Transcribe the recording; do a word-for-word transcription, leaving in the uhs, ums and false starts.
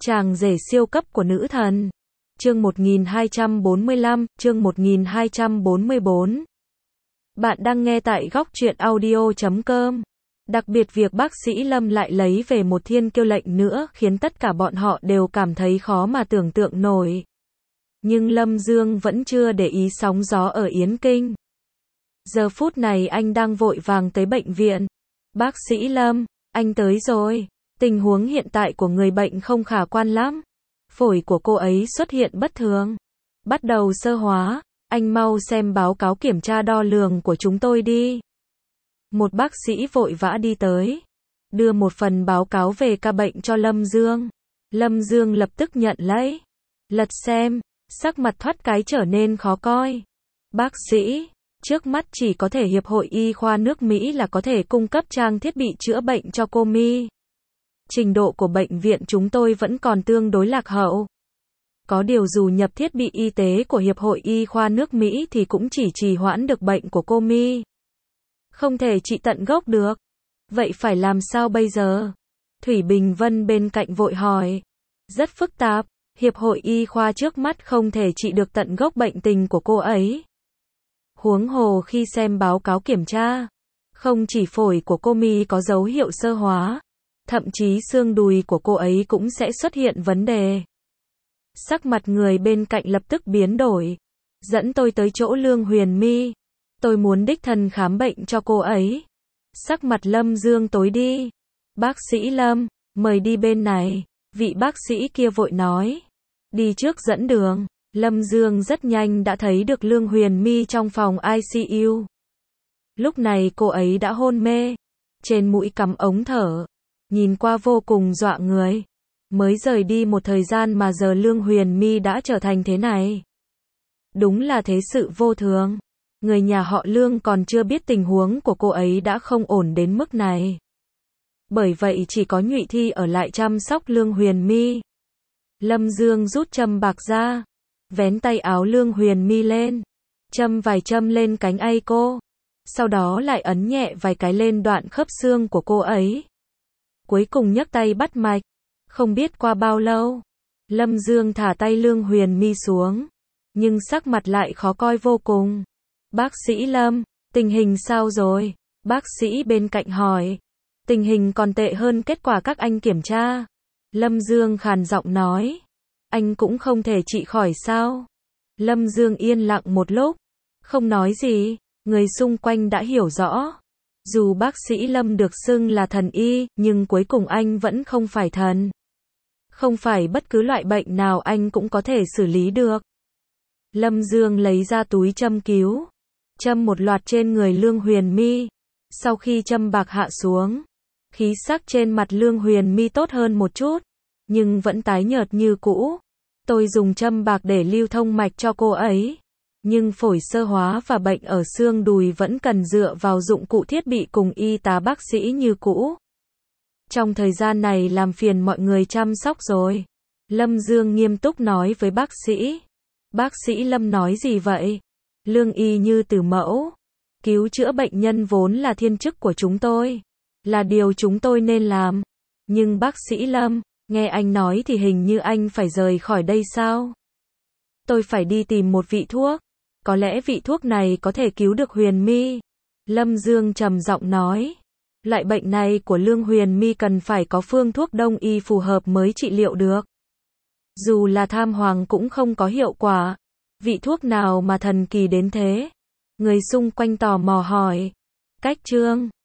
Chàng rể siêu cấp của nữ thần. Chương một nghìn hai trăm bốn mươi lăm, chương một nghìn hai trăm bốn mươi bốn. Bạn đang nghe tại góc truyện audio chấm com. Đặc biệt việc bác sĩ Lâm lại lấy về một thiên kiêu lệnh nữa khiến tất cả bọn họ đều cảm thấy khó mà tưởng tượng nổi. Nhưng Lâm Dương vẫn chưa để ý sóng gió ở Yến Kinh. Giờ phút này anh đang vội vàng tới bệnh viện. Bác sĩ Lâm, anh tới rồi. Tình huống hiện tại của người bệnh không khả quan lắm. Phổi của cô ấy xuất hiện bất thường. Bắt đầu xơ hóa. Anh mau xem báo cáo kiểm tra đo lường của chúng tôi đi. Một bác sĩ vội vã đi tới. Đưa một phần báo cáo về ca bệnh cho Lâm Dương. Lâm Dương lập tức nhận lấy. Lật xem. Sắc mặt thoát cái trở nên khó coi. Bác sĩ, trước mắt chỉ có thể Hiệp hội Y khoa nước Mỹ là có thể cung cấp trang thiết bị chữa bệnh cho cô My. Trình độ của bệnh viện chúng tôi vẫn còn tương đối lạc hậu. Có điều dù nhập thiết bị y tế của Hiệp hội Y khoa nước Mỹ thì cũng chỉ trì hoãn được bệnh của cô My. Không thể trị tận gốc được. Vậy phải làm sao bây giờ? Thủy Bình Vân bên cạnh vội hỏi. Rất phức tạp. Hiệp hội Y khoa trước mắt không thể trị được tận gốc bệnh tình của cô ấy. Huống hồ khi xem báo cáo kiểm tra, không chỉ phổi của cô My có dấu hiệu xơ hóa, thậm chí xương đùi của cô ấy cũng sẽ xuất hiện vấn đề. Sắc mặt người bên cạnh lập tức biến đổi. Dẫn tôi tới chỗ Lương Huyền My. Tôi muốn đích thân khám bệnh cho cô ấy. Sắc mặt Lâm Dương tối đi. Bác sĩ Lâm, mời đi bên này. Vị bác sĩ kia vội nói. Đi trước dẫn đường. Lâm Dương rất nhanh đã thấy được Lương Huyền My trong phòng i xê u. Lúc này cô ấy đã hôn mê. Trên mũi cắm ống thở. Nhìn qua vô cùng dọa người. Mới rời đi một thời gian mà giờ Lương Huyền My đã trở thành thế này. Đúng là thế sự vô thường. Người nhà họ Lương còn chưa biết tình huống của cô ấy đã không ổn đến mức này. Bởi vậy chỉ có Nhụy Thi ở lại chăm sóc Lương Huyền My. Lâm Dương rút châm bạc ra. Vén tay áo Lương Huyền My lên. Châm vài châm lên cánh tay cô. Sau đó lại ấn nhẹ vài cái lên đoạn khớp xương của cô ấy. Cuối cùng nhấc tay bắt mạch. Không biết qua bao lâu, Lâm Dương thả tay Lương Huyền My xuống. Nhưng sắc mặt lại khó coi vô cùng. Bác sĩ Lâm, tình hình sao rồi? Bác sĩ bên cạnh hỏi. Tình hình còn tệ hơn kết quả các anh kiểm tra. Lâm Dương khàn giọng nói. Anh cũng không thể trị khỏi sao? Lâm Dương yên lặng một lúc. Không nói gì. Người xung quanh đã hiểu rõ. Dù bác sĩ Lâm được xưng là thần y, nhưng cuối cùng anh vẫn không phải thần. Không phải bất cứ loại bệnh nào anh cũng có thể xử lý được. Lâm Dương lấy ra túi châm cứu. Châm một loạt trên người Lương Huyền My. Sau khi châm bạc hạ xuống, khí sắc trên mặt Lương Huyền My tốt hơn một chút, nhưng vẫn tái nhợt như cũ. Tôi dùng châm bạc để lưu thông mạch cho cô ấy. Nhưng phổi xơ hóa và bệnh ở xương đùi vẫn cần dựa vào dụng cụ thiết bị cùng y tá bác sĩ như cũ. Trong thời gian này làm phiền mọi người chăm sóc rồi. Lâm Dương nghiêm túc nói với bác sĩ. Bác sĩ Lâm nói gì vậy? Lương y như từ mẫu. Cứu chữa bệnh nhân vốn là thiên chức của chúng tôi. Là điều chúng tôi nên làm. Nhưng bác sĩ Lâm, nghe anh nói thì hình như anh phải rời khỏi đây sao? Tôi phải đi tìm một vị thuốc. Có lẽ vị thuốc này có thể cứu được Huyền My. Lâm Dương trầm giọng nói. Loại bệnh này của Lương Huyền My cần phải có phương thuốc đông y phù hợp mới trị liệu được. Dù là tham hoàng cũng không có hiệu quả. Vị thuốc nào mà thần kỳ đến thế? Người xung quanh tò mò hỏi. Cách chương